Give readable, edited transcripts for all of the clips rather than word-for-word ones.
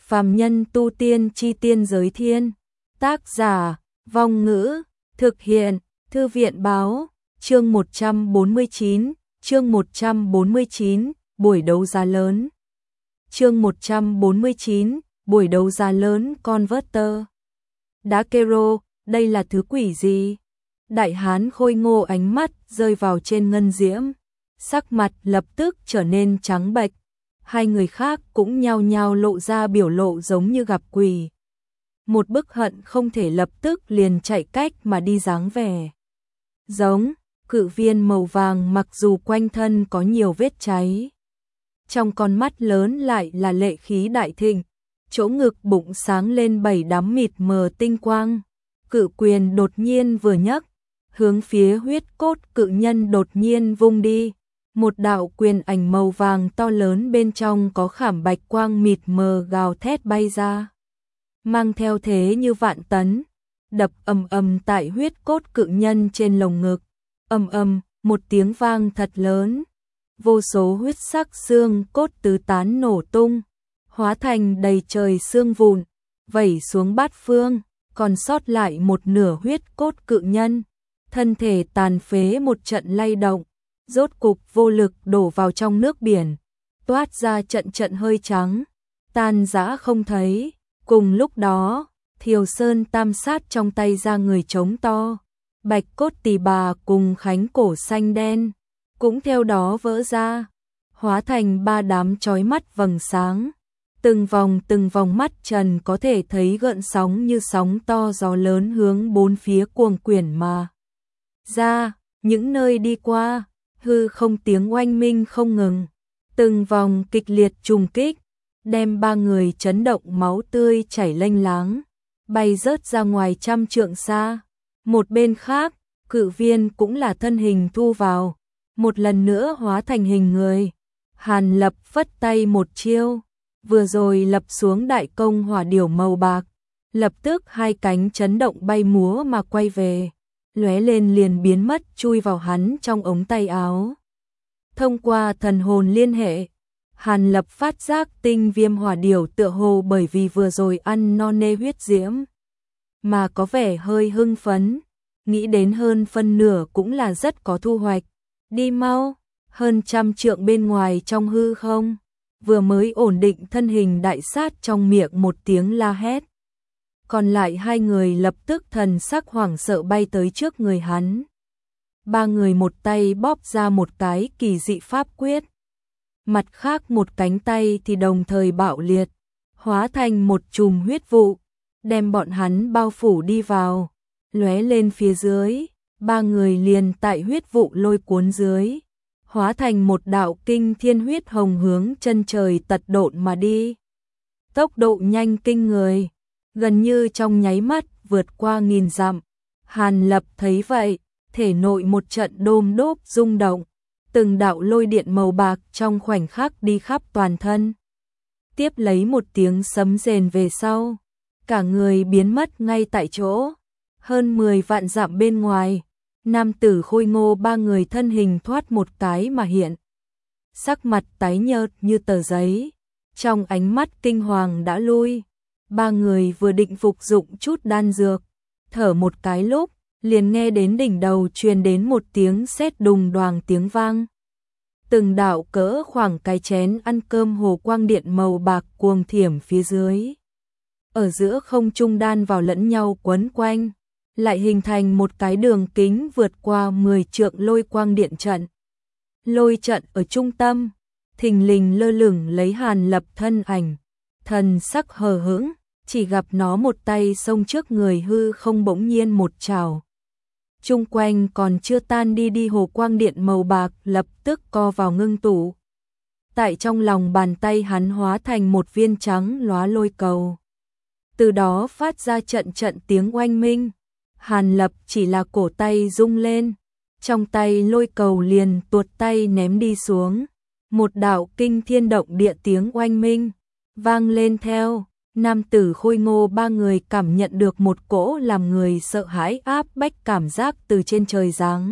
Phàm nhân tu tiên chi tiên giới thiên. Tác giả, Vong Ngữ, thực hiện, Thư viện báo, chương 149, buổi đấu giá lớn. Chương 149, buổi đấu giá lớn Converter. Đá Kero, đây là thứ quỷ gì? Đại hán khôi ngô ánh mắt rơi vào trên ngân diễm, sắc mặt lập tức trở nên trắng bệch. Hai người khác cũng nhao nhao lộ ra biểu lộ giống như gặp quỷ. Một bức hận không thể lập tức liền chạy cách mà đi dáng vẻ. Giống, cự viên màu vàng mặc dù quanh thân có nhiều vết cháy. Trong con mắt lớn lại là lệ khí đại thịnh, chỗ ngực bụng sáng lên 7 đám mịt mờ tinh quang. Cự quyền đột nhiên vừa nhấc, hướng phía huyết cốt cự nhân đột nhiên vung đi. Một đạo quyền ảnh màu vàng to lớn bên trong có khảm bạch quang mịt mờ gào thét bay ra. Mang theo thế như vạn tấn, đập ầm ầm tại huyết cốt cự nhân trên lồng ngực. Ầm ầm, một tiếng vang thật lớn. Vô số huyết sắc xương cốt tứ tán nổ tung, hóa thành đầy trời xương vụn, vẩy xuống bát phương, còn sót lại một nửa huyết cốt cự nhân. Thân thể tàn phế một trận lay động, rốt cục vô lực đổ vào trong nước biển, toát ra trận trận hơi trắng, tan rã không thấy. Cùng lúc đó, Thiều Sơn tam sát trong tay ra người trống to, bạch cốt tỳ bà cùng khánh cổ xanh đen, cũng theo đó vỡ ra, hóa thành 3 đám chói mắt vầng sáng. Từng vòng mắt trần có thể thấy gợn sóng như sóng to gió lớn hướng bốn phía cuồng quyển mà ra, những nơi đi qua, hư không tiếng oanh minh không ngừng. Từng vòng kịch liệt trùng kích, đem 3 người chấn động máu tươi chảy lênh láng, bay rớt ra ngoài trăm trượng xa. Một bên khác, cự viên cũng là thân hình thu vào, một lần nữa hóa thành hình người. Hàn Lập phất tay một chiêu, vừa rồi lập xuống đại công hỏa điểu màu bạc, lập tức 2 cánh chấn động bay múa mà quay về, lóe lên liền biến mất chui vào hắn trong ống tay áo. Thông qua thần hồn liên hệ, Hàn Lập phát giác tinh viêm hỏa điểu tựa hồ bởi vì vừa rồi ăn no nê huyết diễm mà có vẻ hơi hưng phấn, nghĩ đến hơn phân nửa cũng là rất có thu hoạch. Đi mau, hơn trăm trượng bên ngoài trong hư không, vừa mới ổn định thân hình đại sát trong miệng một tiếng la hét. Còn lại 2 người lập tức thần sắc hoảng sợ bay tới trước người hắn. 3 người một tay bóp ra một cái kỳ dị pháp quyết, mặt khác một cánh tay thì đồng thời bạo liệt, hóa thành một chùm huyết vụ, đem bọn hắn bao phủ đi vào, lóe lên phía dưới. 3 người liền tại huyết vụ lôi cuốn dưới, hóa thành một đạo kinh thiên huyết hồng hướng chân trời tật độn mà đi. Tốc độ nhanh kinh người, gần như trong nháy mắt vượt qua 1000 dặm. Hàn Lập thấy vậy, thể nội một trận đôm đốp rung động, từng đạo lôi điện màu bạc trong khoảnh khắc đi khắp toàn thân. Tiếp lấy một tiếng sấm rền về sau, cả người biến mất ngay tại chỗ. Hơn 10 vạn dặm bên ngoài, nam tử khôi ngô 3 người thân hình thoát một cái mà hiện. Sắc mặt tái nhợt như tờ giấy, trong ánh mắt kinh hoàng đã lui. 3 người vừa định phục dụng chút đan dược, thở một cái lúc, liền nghe đến đỉnh đầu truyền đến một tiếng sét đùng đoàng tiếng vang. Từng đạo cỡ khoảng cái chén ăn cơm hồ quang điện màu bạc cuồng thiểm phía dưới. Ở giữa không trung đan vào lẫn nhau quấn quanh, lại hình thành một cái đường kính vượt qua 10 trượng lôi quang điện trận. Lôi trận ở trung tâm, thình lình lơ lửng lấy Hàn Lập thân ảnh, thần sắc hờ hững, chỉ gặp nó một tay xông trước người hư không bỗng nhiên một trảo. Chung quanh còn chưa tan đi hồ quang điện màu bạc lập tức co vào ngưng tụ. Tại trong lòng bàn tay hắn hóa thành một viên trắng lóa lôi cầu. Từ đó phát ra trận trận tiếng oanh minh. Hàn Lập chỉ là cổ tay rung lên, trong tay lôi cầu liền tuột tay ném đi xuống. Một đạo kinh thiên động địa tiếng oanh minh vang lên theo. Nam tử khôi ngô 3 người cảm nhận được một cỗ làm người sợ hãi áp bách cảm giác từ trên trời giáng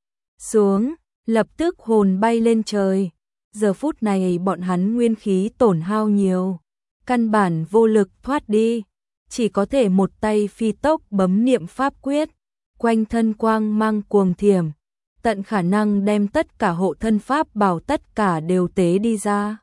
xuống, lập tức hồn bay lên trời. Giờ phút này bọn hắn nguyên khí tổn hao nhiều, căn bản vô lực thoát đi, chỉ có thể một tay phi tốc bấm niệm pháp quyết, quanh thân quang mang cuồng thiểm, tận khả năng đem tất cả hộ thân pháp bảo tất cả đều tế đi ra.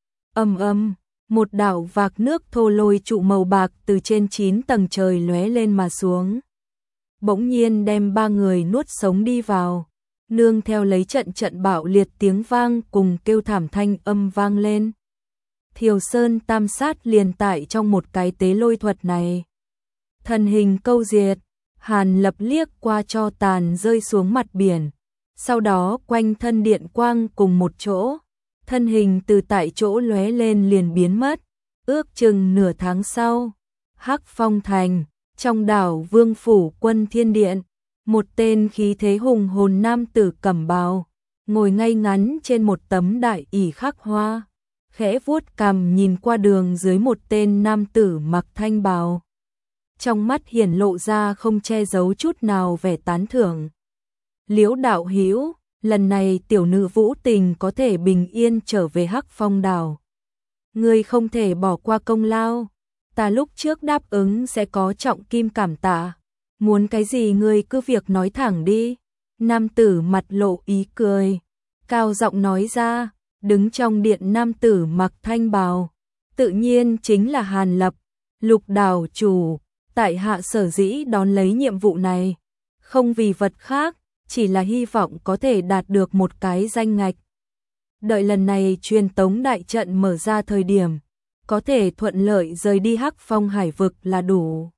Ầm ầm, một đạo vạc nước thô lôi trụ màu bạc từ trên 9 tầng trời lóe lên mà xuống. Bỗng nhiên đem 3 người nuốt sống đi vào, nương theo lấy trận trận bạo liệt tiếng vang cùng kêu thảm thanh âm vang lên. Thiều Sơn tam sát liền tại trong một cái tế lôi thuật này. Thần hình câu diệt, Hàn Lập liếc qua cho tàn rơi xuống mặt biển, sau đó quanh thân điện quang cùng một chỗ, thân hình từ tại chỗ lóe lên liền biến mất. Ước chừng nửa tháng sau, Hắc Phong Thành, trong đảo Vương Phủ Quân Thiên Điện, một tên khí thế hùng hồn nam tử cẩm bào, ngồi ngay ngắn trên một tấm đại ỷ khắc hoa, khẽ vuốt cằm nhìn qua đường dưới một tên nam tử mặc thanh bào. Trong mắt hiển lộ ra không che giấu chút nào vẻ tán thưởng. Liễu đạo hữu, lần này tiểu nữ Vũ Tình có thể bình yên trở về Hắc Phong đảo. Ngươi không thể bỏ qua công lao, ta lúc trước đáp ứng sẽ có trọng kim cảm tạ. Muốn cái gì ngươi cứ việc nói thẳng đi. Nam tử mặt lộ ý cười, cao giọng nói ra. Đứng trong điện nam tử mặc thanh bào, tự nhiên chính là Hàn Lập, Lục đảo chủ. Tại hạ sở dĩ đón lấy nhiệm vụ này, không vì vật khác, chỉ là hy vọng có thể đạt được một cái danh ngạch. Đợi lần này truyền tống đại trận mở ra thời điểm, có thể thuận lợi rời đi Hắc Phong hải vực là đủ.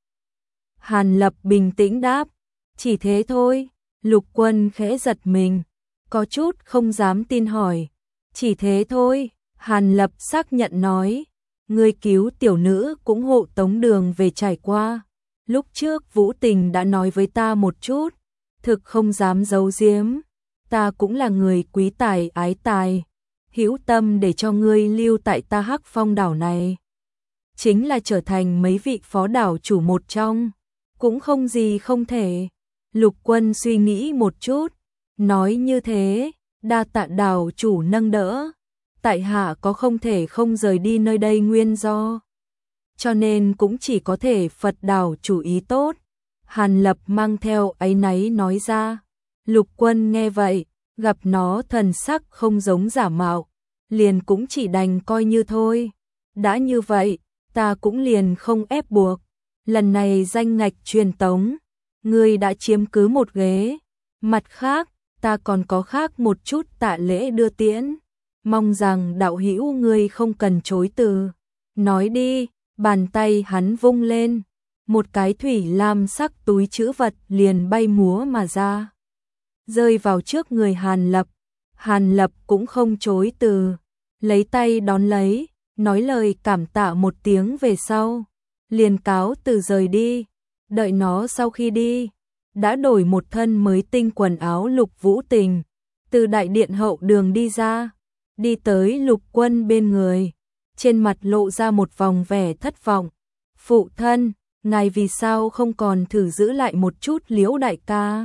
Hàn Lập bình tĩnh đáp, chỉ thế thôi. Lục Quân khẽ giật mình, có chút không dám tin hỏi, chỉ thế thôi. Hàn Lập xác nhận nói, ngươi cứu tiểu nữ cũng hộ tống đường về trải qua. Lúc trước Vũ Tình đã nói với ta một chút, thực không dám giấu giếm, ta cũng là người quý tài ái tài, hữu tâm để cho ngươi lưu tại ta Hắc Phong đảo này. Chính là trở thành mấy vị phó đảo chủ một trong, cũng không gì không thể. Lục Quân suy nghĩ một chút, nói như thế, đa tạ đảo chủ nâng đỡ, tại hạ có không thể không rời đi nơi đây nguyên do, cho nên cũng chỉ có thể Phật đảo chủ ý tốt. Hàn Lập mang theo áy náy nói ra. Lục Quân nghe vậy, gặp nó thần sắc không giống giả mạo, liền cũng chỉ đành coi như thôi. Đã như vậy, ta cũng liền không ép buộc. Lần này danh ngạch truyền tống, ngươi đã chiếm cứ một ghế. Mặt khác, ta còn có khác một chút tạ lễ đưa tiễn. Mong rằng đạo hữu ngươi không cần chối từ. Nói đi, bàn tay hắn vung lên. Một cái thủy lam sắc túi trữ vật liền bay múa mà ra, rơi vào trước người Hàn Lập. Hàn Lập cũng không chối từ, lấy tay đón lấy, nói lời cảm tạ một tiếng về sau, liền cáo từ rời đi. Đợi nó sau khi đi, đã đổi một thân mới tinh quần áo. Lục Vũ Tình từ đại điện hậu đường đi ra, đi tới Lục Quân bên người, trên mặt lộ ra một vòng vẻ thất vọng. Phụ thân, ngài vì sao không còn thử giữ lại một chút Liễu đại ca?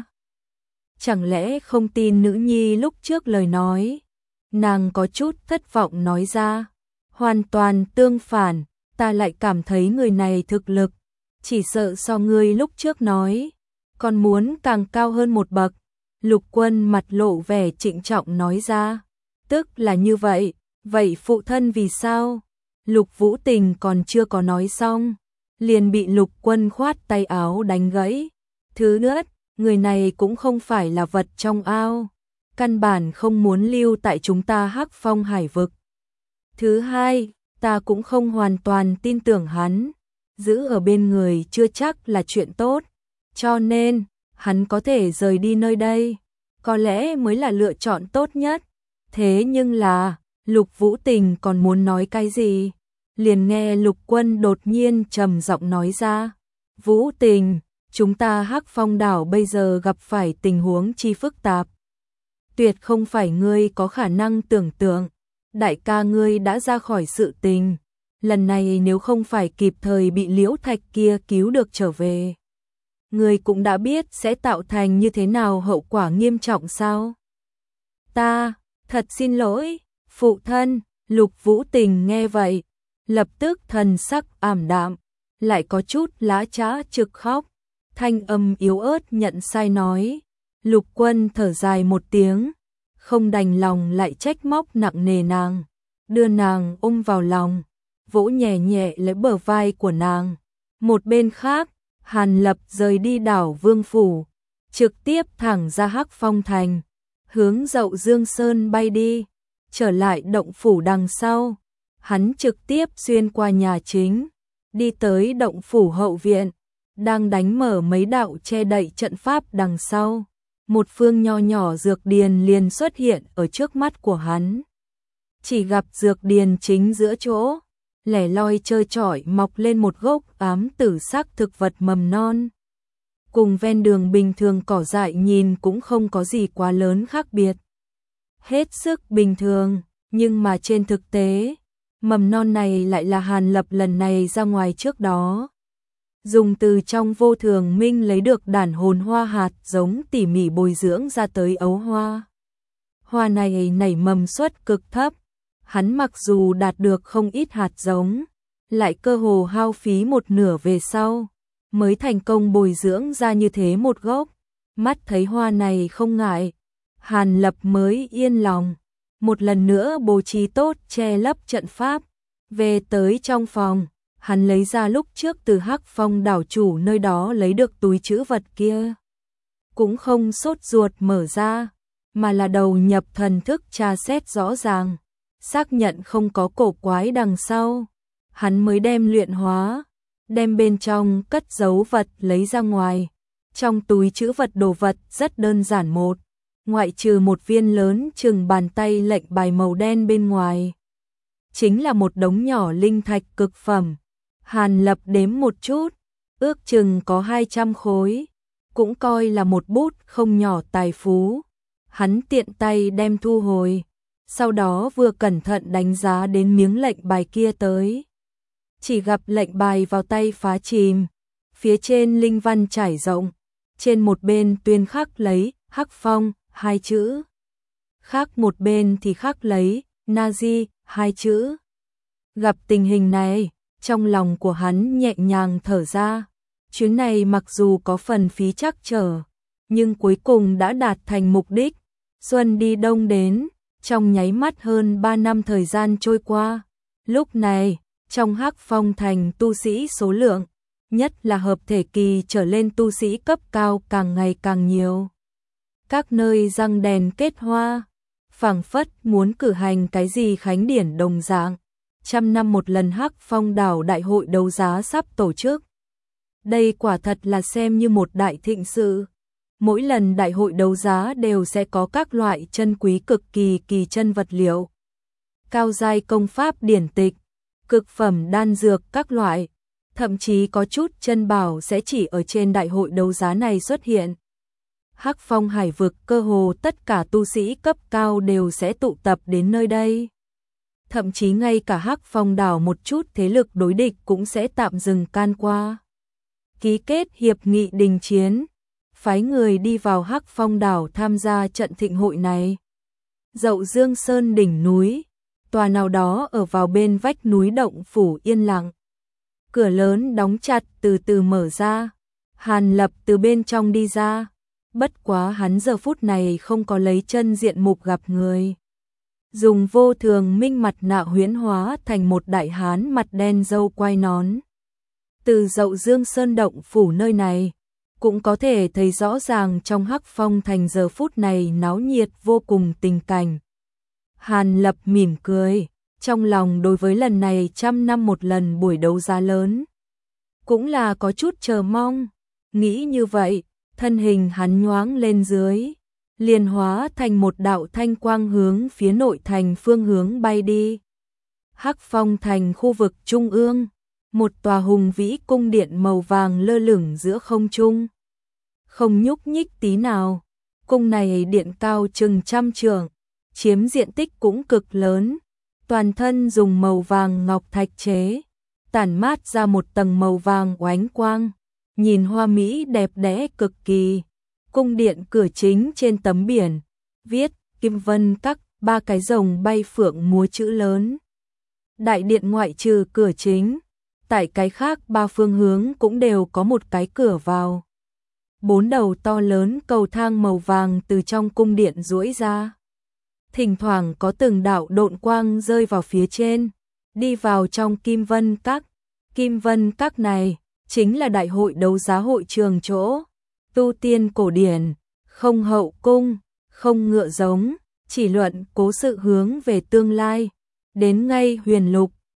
Chẳng lẽ không tin nữ nhi lúc trước lời nói? Nàng có chút thất vọng nói ra. Hoàn toàn tương phản, ta lại cảm thấy người này thực lực, chỉ sợ so ngươi lúc trước nói, còn muốn càng cao hơn một bậc. Lục Quân mặt lộ vẻ trịnh trọng nói ra. Tức là như vậy, vậy phụ thân vì sao? Lục Vũ Tình còn chưa có nói xong, liền bị Lục Quân khoát tay áo đánh gãy. Thứ nhất, người này cũng không phải là vật trong ao, căn bản không muốn lưu tại chúng ta Hắc Phong hải vực. Thứ hai, ta cũng không hoàn toàn tin tưởng hắn, giữ ở bên người chưa chắc là chuyện tốt, cho nên, hắn có thể rời đi nơi đây, có lẽ mới là lựa chọn tốt nhất. Thế nhưng là, Lục Vũ Tình còn muốn nói cái gì? Liền nghe Lục Quân đột nhiên trầm giọng nói ra. Vũ Tình, chúng ta Hắc Phong đảo bây giờ gặp phải tình huống chi phức tạp, tuyệt không phải ngươi có khả năng tưởng tượng. Đại ca ngươi đã ra khỏi sự tình, lần này nếu không phải kịp thời bị Liễu Thạch kia cứu được trở về, ngươi cũng đã biết sẽ tạo thành như thế nào hậu quả nghiêm trọng sao? Ta, thật xin lỗi, phụ thân. Lục Vũ Tình nghe vậy, lập tức thần sắc ảm đạm, lại có chút lá trá trực khóc, thanh âm yếu ớt nhận sai nói. Lục Quân thở dài một tiếng, không đành lòng lại trách móc nặng nề nàng, đưa nàng ôm vào lòng, vỗ nhẹ nhẹ lấy bờ vai của nàng. Một bên khác, Hàn Lập rời đi đảo Vương Phủ, trực tiếp thẳng ra Hắc Phong Thành, hướng Dậu Dương Sơn bay đi, trở lại động phủ đằng sau. Hắn trực tiếp xuyên qua nhà chính, đi tới động phủ hậu viện, đang đánh mở mấy đạo che đậy trận pháp đằng sau. Một phương nho nhỏ dược điền liền xuất hiện ở trước mắt của hắn. Chỉ gặp dược điền chính giữa chỗ, lẻ loi trơ trọi mọc lên một gốc ám tử sắc thực vật mầm non. Cùng ven đường bình thường cỏ dại nhìn cũng không có gì quá lớn khác biệt. Hết sức bình thường, nhưng mà trên thực tế, mầm non này lại là Hàn Lập lần này ra ngoài trước đó dùng từ trong Vô Thường Minh lấy được đản hồn hoa hạt giống tỉ mỉ bồi dưỡng ra tới ấu hoa. Hoa này nảy mầm suất cực thấp, hắn mặc dù đạt được không ít hạt giống, lại cơ hồ hao phí một nửa về sau, mới thành công bồi dưỡng ra như thế một gốc. Mắt thấy hoa này không ngại, Hàn Lập mới yên lòng, một lần nữa bố trí tốt che lấp trận pháp. Về tới trong phòng, hắn lấy ra lúc trước từ Hắc Phong đảo chủ nơi đó lấy được túi trữ vật kia. Cũng không sốt ruột mở ra, mà là đầu nhập thần thức tra xét rõ ràng, xác nhận không có cổ quái đằng sau. Hắn mới đem luyện hóa, đem bên trong cất giấu vật lấy ra ngoài. Trong túi trữ vật đồ vật rất đơn giản một, ngoại trừ một viên lớn chừng bàn tay lệnh bài màu đen bên ngoài, chính là một đống nhỏ linh thạch cực phẩm. Hàn Lập đếm một chút, ước chừng có 200 khối, cũng coi là một bút không nhỏ tài phú. Hắn tiện tay đem thu hồi, sau đó vừa cẩn thận đánh giá đến miếng lệnh bài kia tới. Chỉ gặp lệnh bài vào tay phá chìm, phía trên linh văn trải rộng, trên một bên tuyên khắc lấy Hắc Phong 2 chữ, khác một bên thì khắc lấy Nazi 2 chữ. Gặp tình hình này, trong lòng của hắn nhẹ nhàng thở ra. Chuyến này mặc dù có phần phí trắc trở, nhưng cuối cùng đã đạt thành mục đích. Xuân đi đông đến, trong nháy mắt hơn 3 năm thời gian trôi qua. Lúc này, trong Hắc Phong Thành tu sĩ số lượng, nhất là hợp thể kỳ trở lên tu sĩ cấp cao càng ngày càng nhiều. Các nơi răng đèn kết hoa, phảng phất muốn cử hành cái gì khánh điển đồng dạng. 100 năm một lần Hắc Phong đảo đại hội đấu giá sắp tổ chức. Đây quả thật là xem như một đại thịnh sự. Mỗi lần đại hội đấu giá đều sẽ có các loại chân quý cực kỳ chân vật liệu, cao giai công pháp điển tịch, cực phẩm đan dược các loại, thậm chí có chút chân bảo sẽ chỉ ở trên đại hội đấu giá này xuất hiện. Hắc Phong hải vực cơ hồ tất cả tu sĩ cấp cao đều sẽ tụ tập đến nơi đây. Thậm chí ngay cả Hắc Phong đảo một chút thế lực đối địch cũng sẽ tạm dừng can qua. Ký kết hiệp nghị đình chiến, phái người đi vào Hắc Phong đảo tham gia trận thịnh hội này. Dậu Dương Sơn đỉnh núi, tòa nào đó ở vào bên vách núi động phủ yên lặng. Cửa lớn đóng chặt từ từ mở ra, Hàn Lập từ bên trong đi ra, bất quá hắn giờ phút này không có lấy chân diện mục gặp người. Dùng Vô Thường Minh mặt nạ huyễn hóa thành một đại hán mặt đen râu quai nón. Từ Dậu Dương Sơn động phủ nơi này, cũng có thể thấy rõ ràng trong Hắc Phong Thành giờ phút này náo nhiệt vô cùng tình cảnh. Hàn Lập mỉm cười, trong lòng đối với lần này 100 năm một lần buổi đấu giá lớn, cũng là có chút chờ mong. Nghĩ như vậy, thân hình hắn nhoáng lên dưới, liền hóa thành một đạo thanh quang hướng phía nội thành phương hướng bay đi. Hắc Phong Thành khu vực trung ương, một tòa hùng vĩ cung điện màu vàng lơ lửng giữa không trung, không nhúc nhích tí nào. Cung này điện cao chừng 100 trượng, chiếm diện tích cũng cực lớn, toàn thân dùng màu vàng ngọc thạch chế, tản mát ra một tầng màu vàng oánh quang, nhìn hoa mỹ đẹp đẽ cực kỳ. Cung điện cửa chính trên tấm biển viết Kim Vân Các, 3 cái rồng bay phượng múa chữ lớn. Đại điện ngoại trừ cửa chính, tại cái khác ba phương hướng cũng đều có một cái cửa vào. 4 đầu to lớn cầu thang màu vàng từ trong cung điện duỗi ra. Thỉnh thoảng có từng đạo độn quang rơi vào phía trên, đi vào trong Kim Vân Các. Kim Vân Các này chính là đại hội đấu giá hội trường chỗ, tu tiên cổ điển, không hậu cung, không ngựa giống, chỉ luận cố sự hướng về tương lai. Đến ngay huyền lục,